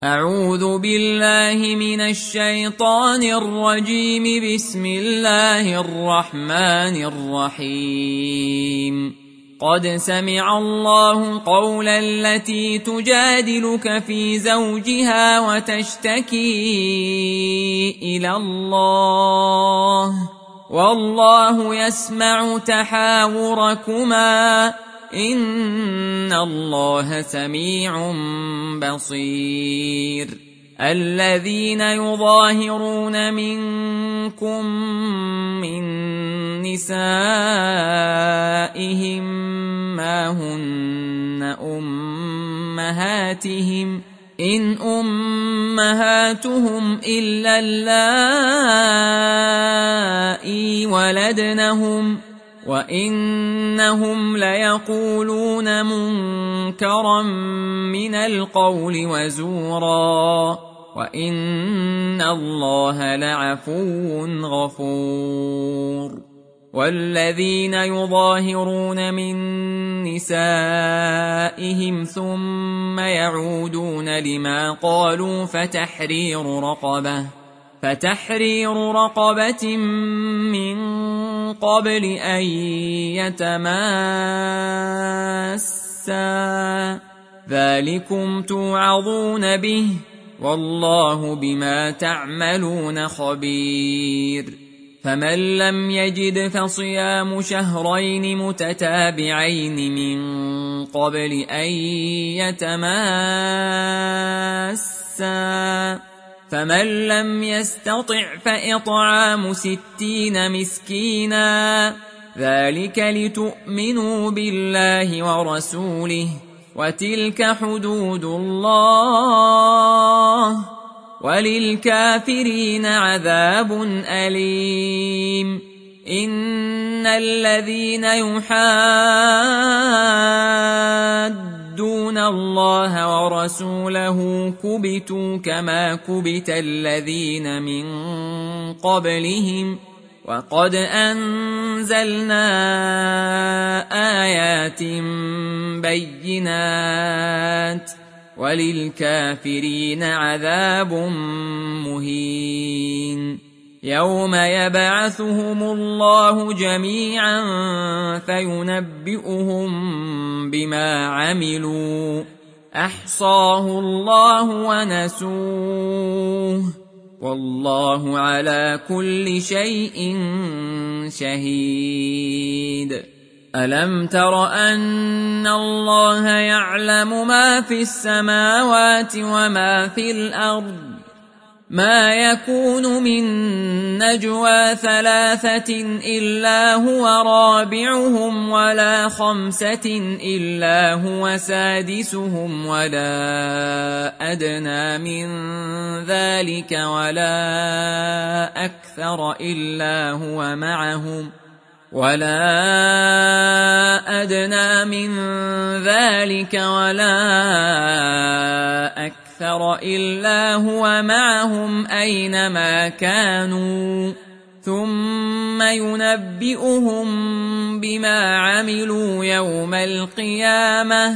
أعوذ بالله من الشيطان الرجيم. بسم الله الرحمن الرحيم. قد سمع الله قول التي تجادلك في زوجها وتشتكي إلى الله والله يسمع تحاوركما إن الله سميع بصير. الذين يظاهرون منكم من نسائهم ما هن أمهاتهم إن أمهاتهم إلا اللائي ولدنهم وإنهم ليقولون منكرا من القول وزورا وإن الله لعفو غفور. والذين يظاهرون من نسائهم ثم يعودون لما قالوا فتحرير رقبة من قبل أن يتماسا ذلكم توعظون به والله بما تعملون خبير. فمن لم يجد فصيام شهرين متتابعين من قبل أن يتماسا فمن لم يستطع فإطعام 60 مسكينا ذلك لتؤمنوا بالله ورسوله وتلك حدود الله وللكافرين عذاب أليم. إن الذين يحادون الله ورسوله كبتوا كما كبت الذين من قبلهم وقد أنزلنا آيات بينات وللكافرين عذاب مهين. يوم يبعثهم الله جميعا فينبئهم بما عملوا أحصاه الله ونسوه والله على كل شيء شهيد. ألم تر أن الله يعلم ما في السماوات وما في الأرض ما يكون من نجوى 3 إلا هو رابعهم ولا 5 إلا هو سادسهم ولا أدنى من ذلك ولا أكثر إلا هو معهم أينما كانوا ثم ينبئهم بما عملوا يوم القيامة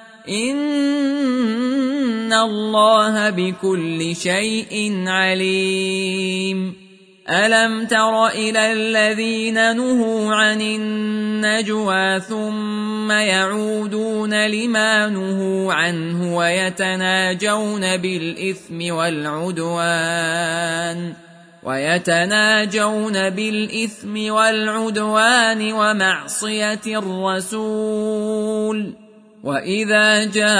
إن الله بكل شيء عليم. ألم تر إلى الذين نهوا عن النجوى ثم يعودون لما نهوا عنه ويتناجون بالإثم والعدوان ومعصية الرسول وإذا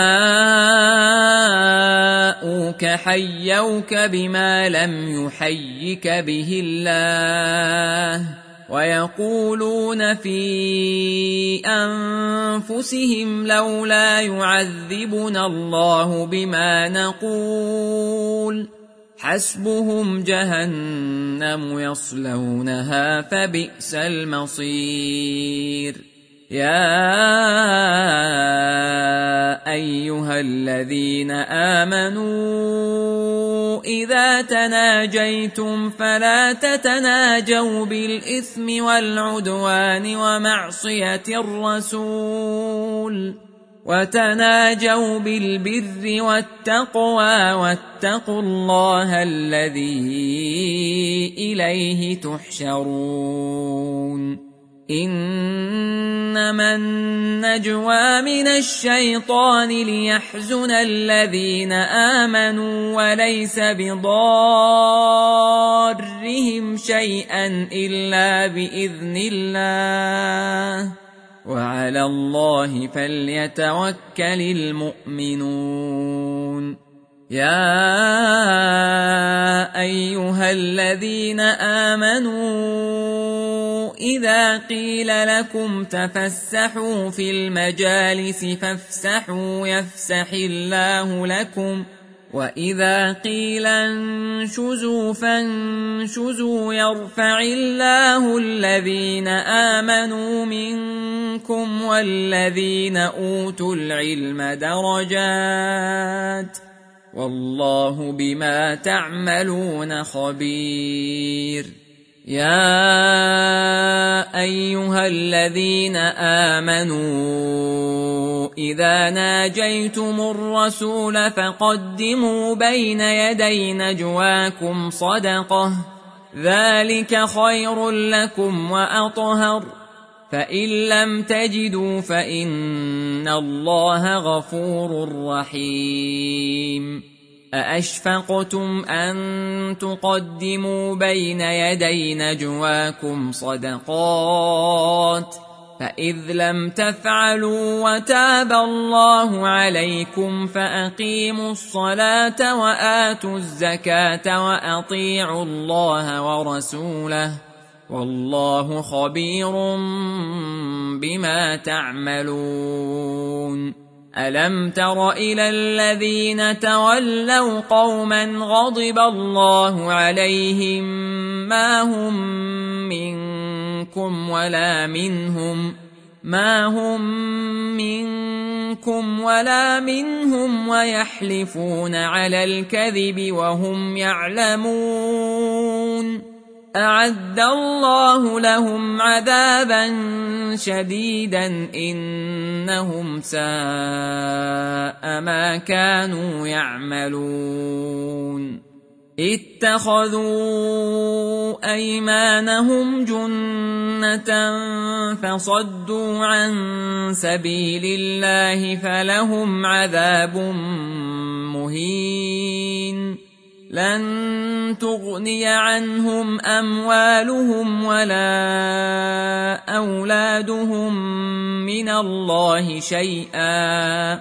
جاءوك حيوك بما لم يحيك به الله ويقولون في أنفسهم لولا يعذبنا الله بما نقول حسبهم جهنم يصلونها فبئس المصير. يا أيها الذين آمنوا إذا تناجيتم فلا تتناجوا بالإثم والعدوان ومعصية الرسول وتناجوا بالبر والتقوى واتقوا الله الذي إليه تحشرون إنما النجوى من الشيطان ليحزن الذين آمنوا وليس بضارهم شيئا إلا بإذن الله وعلى الله فليتوكل المؤمنون يا أيها الذين آمنوا إذا قيل لكم تفسحوا في المجالس فافسحوا يفسح الله لكم وإذا قيل انشزوا فانشزوا يرفع الله الذين آمنوا منكم والذين أوتوا العلم درجات والله بما تعملون خبير يا أيها الذين آمنوا إذا ناجيتم الرسول فقدموا بين يدي نجواكم صدقة ذلك خير لكم وأطهر فإن لم تجدوا فإن الله غفور رحيم أأشفقتم أن تقدموا بين يدي نجواكم صدقات فإذ لم تفعلوا وتاب الله عليكم فأقيموا الصلاة وآتوا الزكاة وأطيعوا الله ورسوله والله خبير بما تعملون ألم تر إلى الذين تولوا قوما غضب الله عليهم ما هم منكم ولا منهم ويحلفون على الكذب وهم يعلمون أعد الله لهم عذابا شديدا إنهم ساء ما كانوا يعملون اتخذوا أيمانهم جنة فصدوا عن سبيل الله فلهم عذاب مهين لن تغني عنهم أموالهم ولا أولادهم من الله شيئا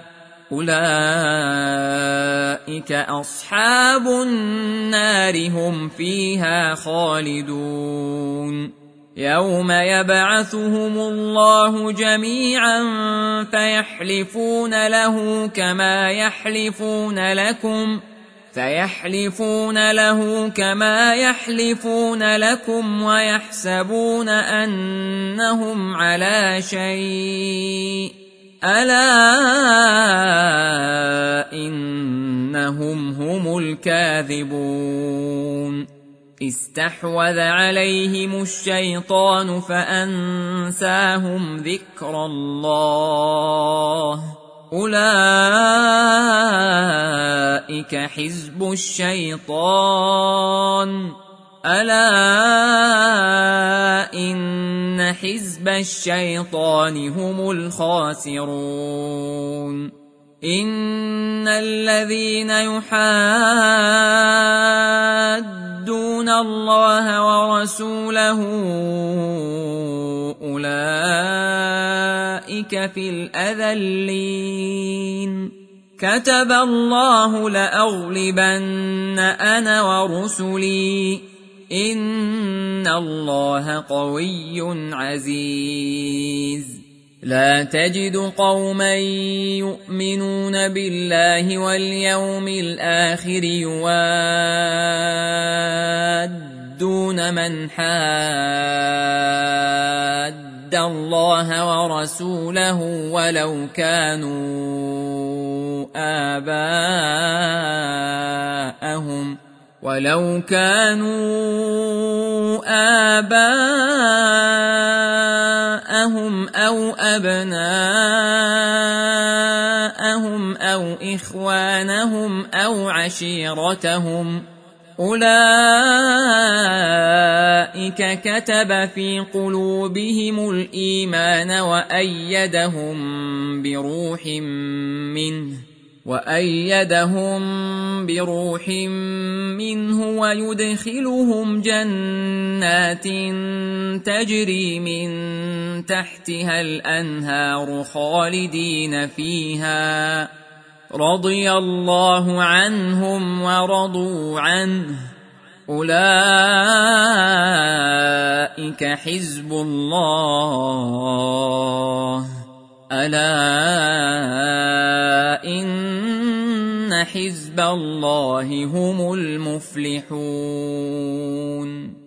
أولئك أصحاب النار هم فيها خالدون يوم يبعثهم الله جميعا فيحلفون له كما يحلفون لكم ويحسبون أنهم على شيء ألا إنهم هم الكاذبون استحوذ عليهم الشيطان فأنساهم ذكر الله أولئك حزب الشيطان ألا إن حزب الشيطان هم الخاسرون إن الذين يحادون الله ورسوله أولئك في الأذلين كتب الله لأغلبن أنا ورسلي إن الله قوي عزيز لا تجد قوما يؤمنون بالله واليوم الآخر يوادون من حاد الله ورسوله ولو كانوا آباءهم أو أبناءهم أو إخوانهم أو عشيرتهم أولئك كتب في قلوبهم الإيمان وأيدهم بروح منه ويدخلهم جنات تجري من تحتها الأنهار خالدين فيها رضي الله عنهم ورضوا عنه أولئك حزب الله ألا إن حزب الله هم المفلحون.